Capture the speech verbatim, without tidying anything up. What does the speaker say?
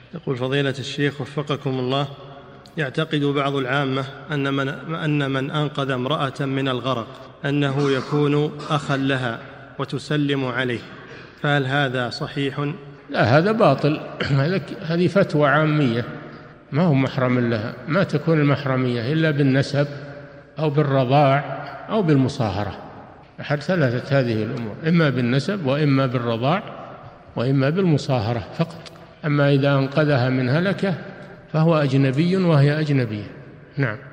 يقول فضيلة الشيخ وفقكم الله، يعتقد بعض العامة أن من, أن من أنقذ امرأة من الغرق أنه يكون أخا لها وتسلم عليه، فهل هذا صحيح؟ لا، هذا باطل. هذه فتوى عامية، ما هو محرم لها. ما تكون المحرمية إلا بالنسب أو بالرضاع أو بالمصاهرة، أحد ثلاثة هذه الأمور، إما بالنسب وإما بالرضاع وإما بالمصاهرة فقط. أما إذا أنقذها من هلكة فهو أجنبي وهي أجنبية. نعم.